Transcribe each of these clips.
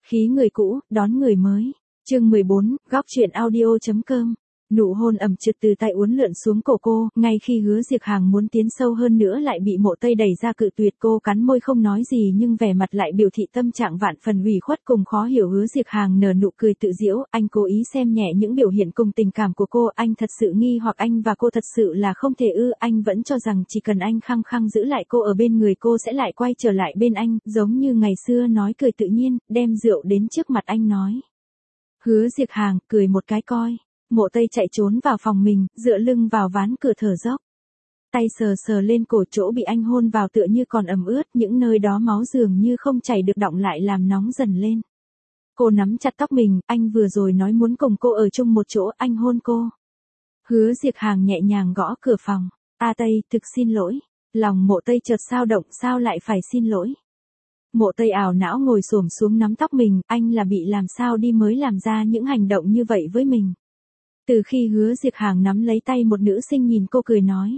Khí người cũ, đón người mới. Chương 14, góc truyện audio.com. Nụ hôn ẩm chực từ tay uốn lượn xuống cổ cô, ngay khi Hứa Diệc Hàng muốn tiến sâu hơn nữa lại bị Mộ Tây đẩy ra cự tuyệt. Cô cắn môi không nói gì nhưng vẻ mặt lại biểu thị tâm trạng vạn phần ủy khuất cùng khó hiểu. Hứa Diệc Hàng nở nụ cười tự giễu, anh cố ý xem nhẹ những biểu hiện cùng tình cảm của cô, anh thật sự nghi hoặc anh và cô thật sự là không thể ư? Anh vẫn cho rằng chỉ cần anh khăng khăng giữ lại cô ở bên người cô sẽ lại quay trở lại bên anh, giống như ngày xưa nói cười tự nhiên, đem rượu đến trước mặt anh nói. Hứa Diệc Hàng cười một cái coi. Mộ Tây chạy trốn vào phòng mình, dựa lưng vào ván cửa thở dốc. Tay sờ sờ lên cổ chỗ bị anh hôn vào tựa như còn ẩm ướt, những nơi đó máu dường như không chảy được đọng lại làm nóng dần lên. Cô nắm chặt tóc mình, anh vừa rồi nói muốn cùng cô ở chung một chỗ, anh hôn cô. Hứa Diệc Hàng nhẹ nhàng gõ cửa phòng. A Tây, thực xin lỗi. Lòng Mộ Tây chợt dao động, sao lại phải xin lỗi? Mộ Tây ảo não ngồi xổm xuống nắm tóc mình, anh là bị làm sao đi mới làm ra những hành động như vậy với mình. Từ khi Hứa Diệc Hàng nắm lấy tay một nữ sinh nhìn cô cười nói.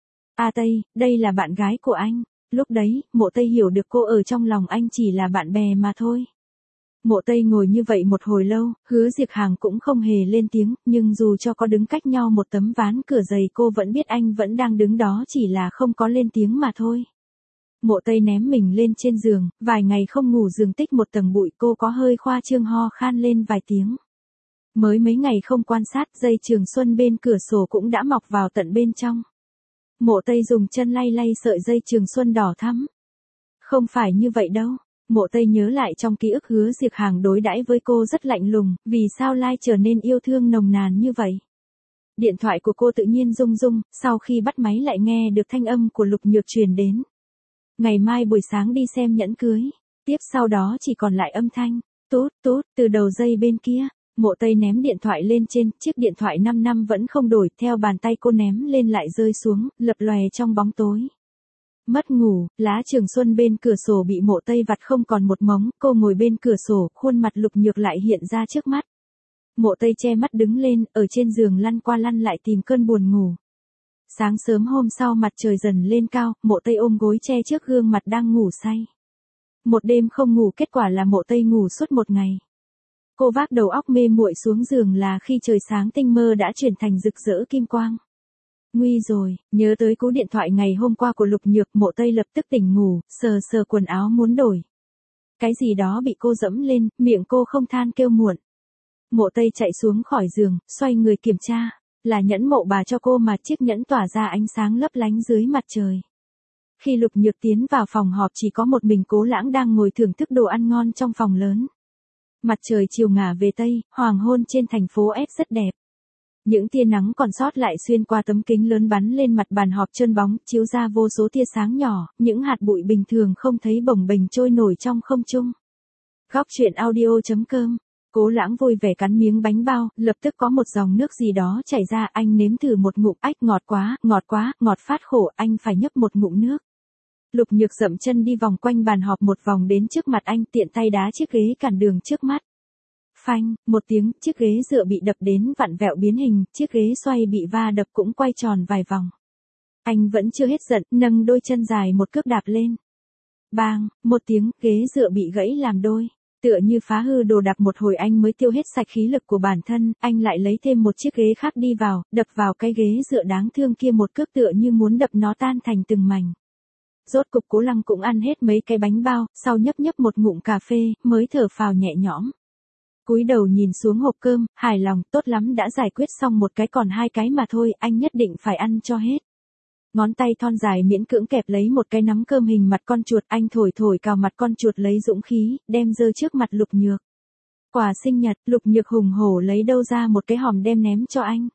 A Tây, đây là bạn gái của anh. Lúc đấy, Mộ Tây hiểu được cô ở trong lòng anh chỉ là bạn bè mà thôi. Mộ Tây ngồi như vậy một hồi lâu, Hứa Diệc Hàng cũng không hề lên tiếng, nhưng dù cho có đứng cách nhau một tấm ván cửa dày cô vẫn biết anh vẫn đang đứng đó, chỉ là không có lên tiếng mà thôi. Mộ Tây ném mình lên trên giường, vài ngày không ngủ giường tích một tầng bụi, cô có hơi khoa trương ho khan lên vài tiếng. Mới mấy ngày không quan sát, dây trường xuân bên cửa sổ cũng đã mọc vào tận bên trong. Mộ Tây dùng chân lay lay sợi dây trường xuân đỏ thắm. Không phải như vậy đâu. Mộ Tây nhớ lại trong ký ức Hứa Diệc Hàng đối đãi với cô rất lạnh lùng, vì sao lai trở nên yêu thương nồng nàn như vậy. Điện thoại của cô tự nhiên rung rung, sau khi bắt máy lại nghe được thanh âm của Lục Nhược truyền đến. Ngày mai buổi sáng đi xem nhẫn cưới. Tiếp sau đó chỉ còn lại âm thanh, tút tút, từ đầu dây bên kia. Mộ Tây ném điện thoại lên trên, chiếc điện thoại 5 năm vẫn không đổi, theo bàn tay cô ném lên lại rơi xuống, lập lòe trong bóng tối. Mất ngủ, lá trường xuân bên cửa sổ bị Mộ Tây vặt không còn một mống, cô ngồi bên cửa sổ, khuôn mặt Lục Nhược lại hiện ra trước mắt. Mộ Tây che mắt đứng lên, ở trên giường lăn qua lăn lại tìm cơn buồn ngủ. Sáng sớm hôm sau mặt trời dần lên cao, Mộ Tây ôm gối che trước gương mặt đang ngủ say. Một đêm không ngủ, kết quả là Mộ Tây ngủ suốt một ngày. Cô vác đầu óc mê muội xuống giường là khi trời sáng tinh mơ đã chuyển thành rực rỡ kim quang. Nguy rồi, nhớ tới cú điện thoại ngày hôm qua của Lục Nhược, Mộ Tây lập tức tỉnh ngủ, sờ sờ quần áo muốn đổi. Cái gì đó bị cô dẫm lên, miệng cô không than kêu muộn. Mộ Tây chạy xuống khỏi giường, xoay người kiểm tra, là nhẫn Mộ bà cho cô mà, chiếc nhẫn tỏa ra ánh sáng lấp lánh dưới mặt trời. Khi Lục Nhược tiến vào phòng họp chỉ có một mình Cố Lãng đang ngồi thưởng thức đồ ăn ngon trong phòng lớn. Mặt trời chiều ngả về Tây, hoàng hôn trên thành phố S rất đẹp. Những tia nắng còn sót lại xuyên qua tấm kính lớn bắn lên mặt bàn họp trơn bóng, chiếu ra vô số tia sáng nhỏ, những hạt bụi bình thường không thấy bồng bềnh trôi nổi trong không trung. Góc truyện audio.com. Cố Lãng vui vẻ cắn miếng bánh bao, lập tức có một dòng nước gì đó chảy ra, anh nếm thử một ngụm, ách ngọt quá, ngọt phát khổ, anh phải nhấp một ngụm nước. Lục Nhược dậm chân đi vòng quanh bàn họp một vòng đến trước mặt anh, tiện tay đá chiếc ghế cản đường trước mắt. Phanh, một tiếng, chiếc ghế dựa bị đập đến vặn vẹo biến hình, chiếc ghế xoay bị va đập cũng quay tròn vài vòng. Anh vẫn chưa hết giận, nâng đôi chân dài một cước đạp lên. Bang, một tiếng, ghế dựa bị gãy làm đôi. Tựa như phá hư đồ đạc một hồi anh mới tiêu hết sạch khí lực của bản thân, anh lại lấy thêm một chiếc ghế khác đi vào, đập vào cái ghế dựa đáng thương kia một cước tựa như muốn đập nó tan thành từng mảnh. Rốt cục Cố Lăng cũng ăn hết mấy cái bánh bao, sau nhấp nhấp một ngụm cà phê, mới thở phào nhẹ nhõm. Cúi đầu nhìn xuống hộp cơm, hài lòng, tốt lắm, đã giải quyết xong một cái còn hai cái mà thôi, anh nhất định phải ăn cho hết. Ngón tay thon dài miễn cưỡng kẹp lấy một cái nắm cơm hình mặt con chuột, anh thổi thổi cào mặt con chuột lấy dũng khí, đem dơ trước mặt Lục Nhược. Quà sinh nhật, Lục Nhược hùng hổ lấy đâu ra một cái hòm đem ném cho anh.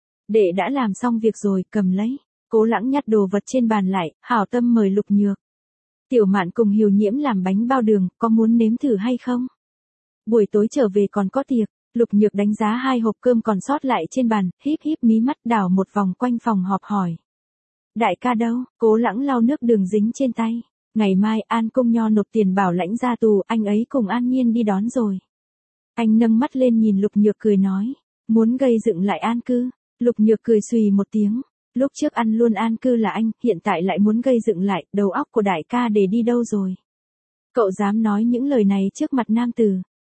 Đệ đã làm xong việc rồi, cầm lấy. Cố Lãng nhặt đồ vật trên bàn lại, hảo tâm mời Lục Nhược. Tiểu Mạn cùng Hiểu Nhiễm làm bánh bao đường, có muốn nếm thử hay không? Buổi tối trở về còn có tiệc. Lục Nhược đánh giá hai hộp cơm còn sót lại trên bàn, híp híp mí mắt đảo một vòng quanh phòng họp hỏi. Đại ca đâu? Cố Lãng lau nước đường dính trên tay. Ngày mai An Cung Nho nộp tiền bảo lãnh ra tù, anh ấy cùng An Nhiên đi đón rồi. Anh nâng mắt lên nhìn Lục Nhược cười nói. Muốn gây dựng lại an cư. Lục Nhược cười xùy một tiếng. Lúc trước ăn luôn an cư là anh, hiện tại lại muốn gây dựng lại, đầu óc của đại ca để đi đâu rồi? Cậu dám nói những lời này trước mặt nam tử.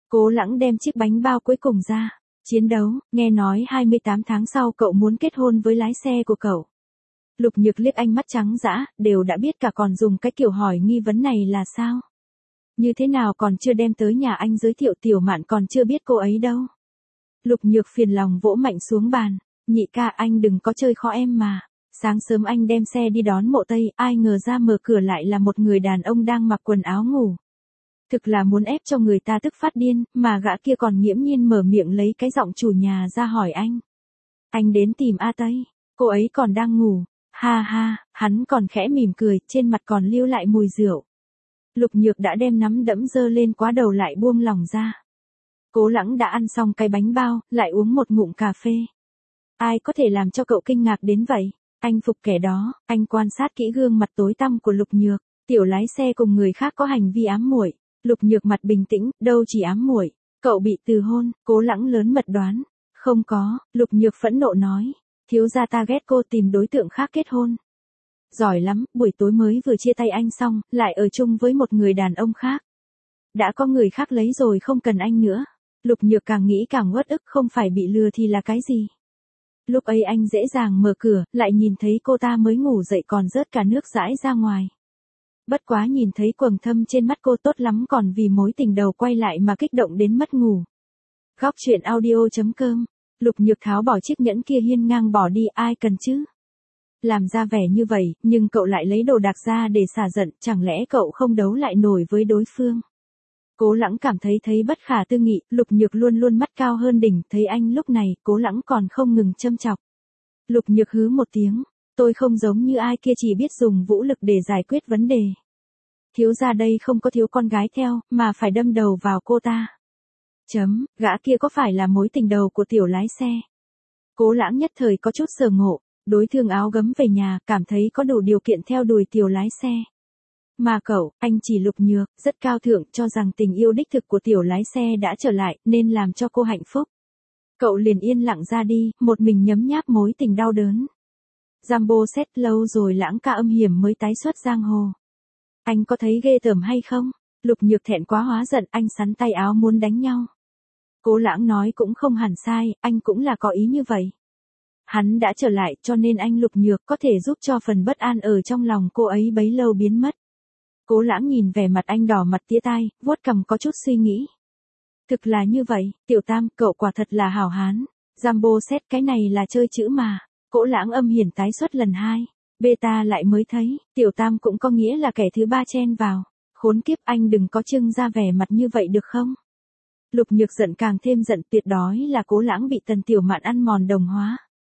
Cố Lãng đem chiếc bánh bao cuối cùng ra. Chiến đấu, nghe nói 28 tháng sau cậu muốn kết hôn với lái xe của cậu. Lục Nhược liếc ánh mắt trắng dã, đều đã biết cả còn dùng cái kiểu hỏi nghi vấn này là sao? Như thế nào còn chưa đem tới nhà anh giới thiệu, Tiểu Mạn còn chưa biết cô ấy đâu. Lục Nhược phiền lòng vỗ mạnh xuống bàn. Nhị ca, anh đừng có chơi khó em mà. Sáng sớm anh đem xe đi đón Mộ Tây, ai ngờ ra mở cửa lại là một người đàn ông đang mặc quần áo ngủ. Thực là muốn ép cho người ta tức phát điên, mà gã kia còn nghiễm nhiên mở miệng lấy cái giọng chủ nhà ra hỏi anh. Anh đến tìm A Tây, cô ấy còn đang ngủ. Ha ha, hắn còn khẽ mỉm cười, trên mặt còn lưu lại mùi rượu. Lục Nhược đã đem nắm đẫm dơ lên quá đầu lại buông lỏng ra. Cố Lãng đã ăn xong cái bánh bao, lại uống một ngụm cà phê. Ai có thể làm cho cậu kinh ngạc đến vậy? Anh phục kẻ đó, anh quan sát kỹ gương mặt tối tăm của Lục Nhược, tiểu lái xe cùng người khác có hành vi ám muội. Lục Nhược mặt bình tĩnh, đâu chỉ ám muội, cậu bị từ hôn. Cố Lãng lớn mật đoán. Không có, Lục Nhược phẫn nộ nói. Thiếu gia ta ghét cô, tìm đối tượng khác kết hôn. Giỏi lắm, buổi tối mới vừa chia tay anh xong, lại ở chung với một người đàn ông khác. Đã có người khác lấy rồi, không cần anh nữa. Lục Nhược càng nghĩ càng uất ức, không phải bị lừa thì là cái gì. Lúc ấy anh dễ dàng mở cửa, lại nhìn thấy cô ta mới ngủ dậy còn rớt cả nước dãi ra ngoài. Bất quá nhìn thấy quầng thâm trên mắt cô tốt lắm, còn vì mối tình đầu quay lại mà kích động đến mất ngủ. Góc truyện audio.com. Lục Nhược tháo bỏ chiếc nhẫn kia hiên ngang bỏ đi, ai cần chứ. Làm ra vẻ như vậy, nhưng cậu lại lấy đồ đạc ra để xả giận, chẳng lẽ cậu không đấu lại nổi với đối phương. Cố Lãng cảm thấy bất khả tư nghị, Lục Nhược luôn luôn mắt cao hơn đỉnh, thấy anh lúc này, Cố Lãng còn không ngừng châm chọc. Lục Nhược hứ một tiếng, tôi không giống như ai kia chỉ biết dùng vũ lực để giải quyết vấn đề. Thiếu gia đây không có thiếu con gái theo, mà phải đâm đầu vào cô ta. Gã kia có phải là mối tình đầu của tiểu lái xe? Cố Lãng nhất thời có chút sờ ngộ, đối thương áo gấm về nhà, cảm thấy có đủ điều kiện theo đuổi tiểu lái xe. Mà cậu, anh chỉ Lục Nhược, rất cao thượng, cho rằng tình yêu đích thực của tiểu lái xe đã trở lại, nên làm cho cô hạnh phúc. Cậu liền yên lặng ra đi, một mình nhấm nháp mối tình đau đớn. Jumbo Set lâu rồi Lãng ca âm hiểm mới tái xuất giang hồ. Anh có thấy ghê tởm hay không? Lục Nhược thẹn quá hóa giận, anh sắn tay áo muốn đánh nhau. Cố Lãng nói cũng không hẳn sai, anh cũng là có ý như vậy. Hắn đã trở lại, cho nên anh Lục Nhược có thể giúp cho phần bất an ở trong lòng cô ấy bấy lâu biến mất. Cố Lãng nhìn vẻ mặt anh đỏ mặt tía tai, vuốt cằm có chút suy nghĩ. Thực là như vậy, Tiểu Tam, cậu quả thật là hảo hán. Jumbo Set cái này là chơi chữ mà. Cố Lãng âm hiểm tái xuất lần 2. Beta lại mới thấy, Tiểu Tam cũng có nghĩa là kẻ thứ 3 chen vào. Khốn kiếp, anh đừng có trưng ra vẻ mặt như vậy được không? Lục Nhược giận càng thêm giận, tuyệt đối là Cố Lãng bị Tần Tiểu Mạn ăn mòn đồng hóa.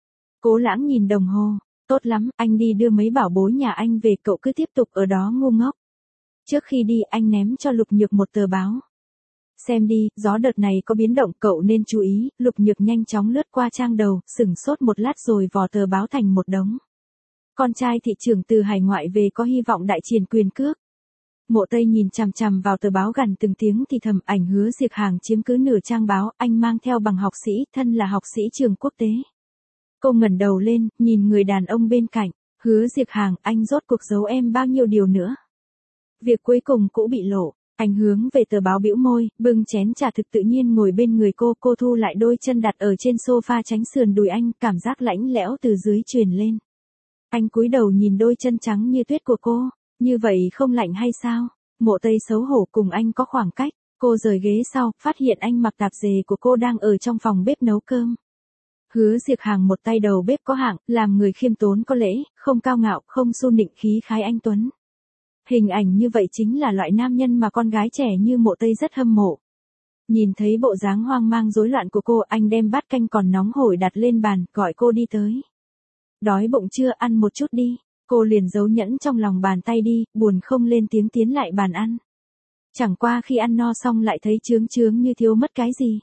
Cố Lãng nhìn đồng hồ, tốt lắm, anh đi đưa mấy bảo bối nhà anh về, cậu cứ tiếp tục ở đó ngu ngốc. Trước khi đi, anh ném cho Lục Nhược một tờ báo. Xem đi, gió đợt này có biến động, cậu nên chú ý. Lục Nhược nhanh chóng lướt qua trang đầu, sửng sốt một lát rồi vò tờ báo thành một đống. Con trai thị trưởng từ hải ngoại về có hy vọng đại triển quyền cước. Mộ Tây nhìn chằm chằm vào tờ báo gần từng tiếng thì thầm, ảnh Hứa Diệc Hàng chiếm cứ nửa trang báo, anh mang theo bằng học sĩ, thân là học sĩ trường quốc tế. Cô ngẩng đầu lên, nhìn người đàn ông bên cạnh. Hứa Diệc Hàng, anh rốt cuộc giấu em bao nhiêu điều nữa? Việc cuối cùng cũng bị lộ. Anh hướng về tờ báo bĩu môi, bưng chén trà thực tự nhiên ngồi bên người cô thu lại đôi chân đặt ở trên sofa tránh sườn đùi anh, cảm giác lạnh lẽo từ dưới truyền lên. Anh cúi đầu nhìn đôi chân trắng như tuyết của cô, như vậy không lạnh hay sao? Mộ Tây xấu hổ cùng anh có khoảng cách, cô rời ghế sau, phát hiện anh mặc tạp dề của cô đang ở trong phòng bếp nấu cơm. Hứa Diệc Hàng một tay đầu bếp có hạng, làm người khiêm tốn có lễ, không cao ngạo, không xu nịnh, khí khái anh tuấn. Hình ảnh như vậy chính là loại nam nhân mà con gái trẻ như Mộ Tây rất hâm mộ. Nhìn thấy bộ dáng hoang mang rối loạn của cô, anh đem bát canh còn nóng hổi đặt lên bàn, gọi cô đi tới. Đói bụng chưa, ăn một chút đi. Cô liền giấu nhẫn trong lòng bàn tay đi, buồn không lên tiếng tiến lại bàn ăn. Chẳng qua khi ăn no xong lại thấy chướng như thiếu mất cái gì.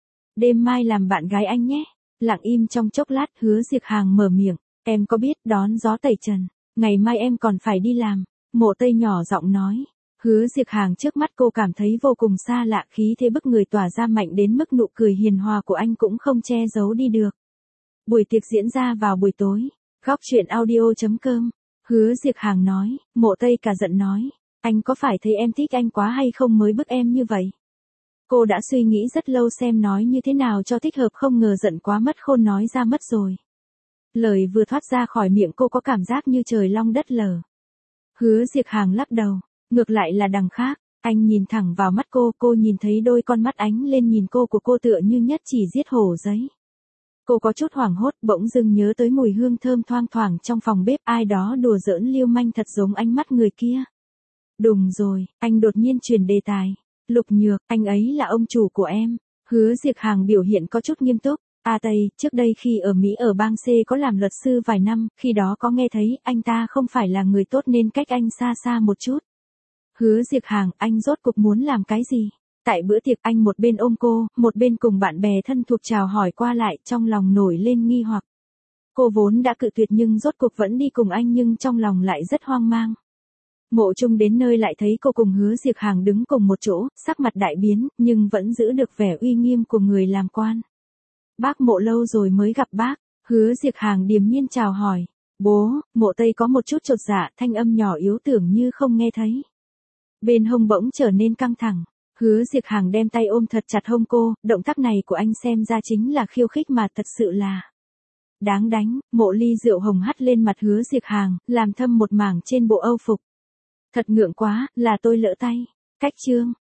Đêm mai làm bạn gái anh nhé. Lặng im trong chốc lát, Hứa Diệc Hàng mở miệng. Em có biết đón gió tẩy trần, ngày mai em còn phải đi làm. Mộ Tây nhỏ giọng nói. Hứa Diệc Hàng trước mắt cô cảm thấy vô cùng xa lạ, khí thế bức người tỏa ra mạnh đến mức nụ cười hiền hòa của anh cũng không che giấu đi được. Buổi tiệc diễn ra vào buổi tối. Góc truyện audio.com. Hứa Diệc Hàng nói. Mộ Tây cả giận nói. Anh có phải thấy em thích anh quá hay không mới bức em như vậy? Cô đã suy nghĩ rất lâu xem nói như thế nào cho thích hợp, không ngờ giận quá mất khôn nói ra mất rồi. Lời vừa thoát ra khỏi miệng cô có cảm giác như trời long đất lở. Hứa Diệc Hàng lắc đầu, ngược lại là đằng khác, anh nhìn thẳng vào mắt cô nhìn thấy đôi con mắt ánh lên nhìn cô của cô tựa như nhất chỉ giết hổ giấy. Cô có chút hoảng hốt, bỗng dưng nhớ tới mùi hương thơm thoang thoảng trong phòng bếp, ai đó đùa giỡn lưu manh thật giống ánh mắt người kia. Đùng rồi, anh đột nhiên chuyển đề tài. Lục Nhược, anh ấy là ông chủ của em. Hứa Diệc Hàng biểu hiện có chút nghiêm túc. Tây, trước đây khi ở Mỹ ở bang C có làm luật sư vài năm, khi đó có nghe thấy anh ta không phải là người tốt nên cách anh xa xa một chút. Hứa Diệc Hàng, anh rốt cục muốn làm cái gì? Tại bữa tiệc anh một bên ôm cô, một bên cùng bạn bè thân thuộc chào hỏi qua lại, trong lòng nổi lên nghi hoặc. Cô vốn đã cự tuyệt nhưng rốt cục vẫn đi cùng anh, nhưng trong lòng lại rất hoang mang. Mộ Trung đến nơi lại thấy cô cùng Hứa Diệc Hàng đứng cùng một chỗ, sắc mặt đại biến, nhưng vẫn giữ được vẻ uy nghiêm của người làm quan. Bác Mộ lâu rồi mới gặp bác. Hứa Diệc Hàng điềm nhiên chào hỏi. Bố. Mộ Tây có một chút chột dạ, thanh âm nhỏ yếu tưởng như không nghe thấy. Bên hông bỗng trở nên căng thẳng. Hứa Diệc Hàng đem tay ôm thật chặt hông cô, động tác này của anh xem ra chính là khiêu khích mà thật sự là đáng đánh. Mộ ly rượu hồng hắt lên mặt Hứa Diệc Hàng, làm thâm một mảng trên bộ âu phục. Thật ngượng quá, là tôi lỡ tay. Cách chương.